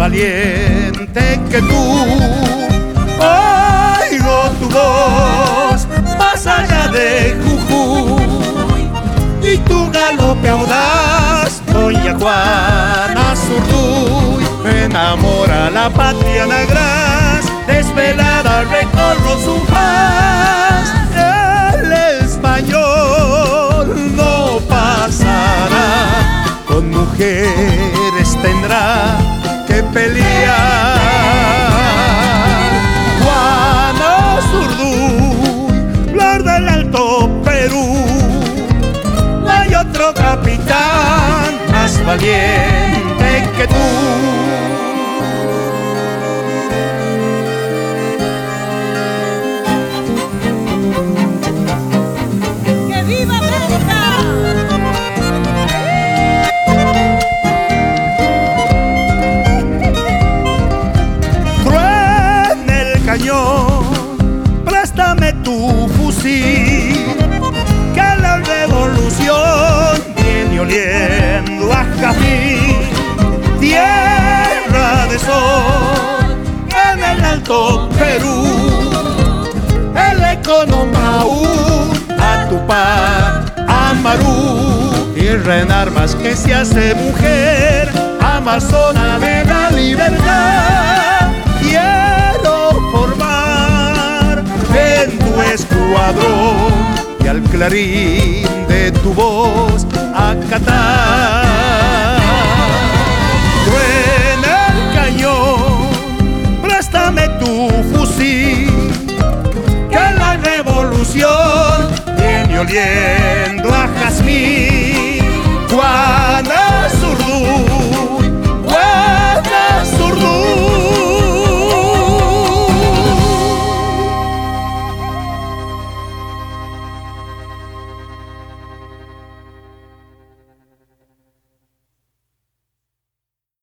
valiente que tú. Oigo tu voz más allá de Jujuy y tu galope audaz, doña Juana Zurduy. Me enamora la patria negras, desvelada recorro su faz. El español no pasará, con mujeres tendrá que pelear. Juana Zurduy, flor del Alto Perú, no hay otro capitán más valiente que tú. Préstame tu fusil, que la revolución viene oliendo a jazmín. Tierra de sol en el Alto Perú, el Economaú, a Tupac Amaru. Tierra en armas que se hace mujer, amazona de la libertad. Quiero formar en tu escuadrón y al clarín de tu voz acatar. Truena el cañón, préstame tu fusil, que la revolución viene oliendo a jazmín.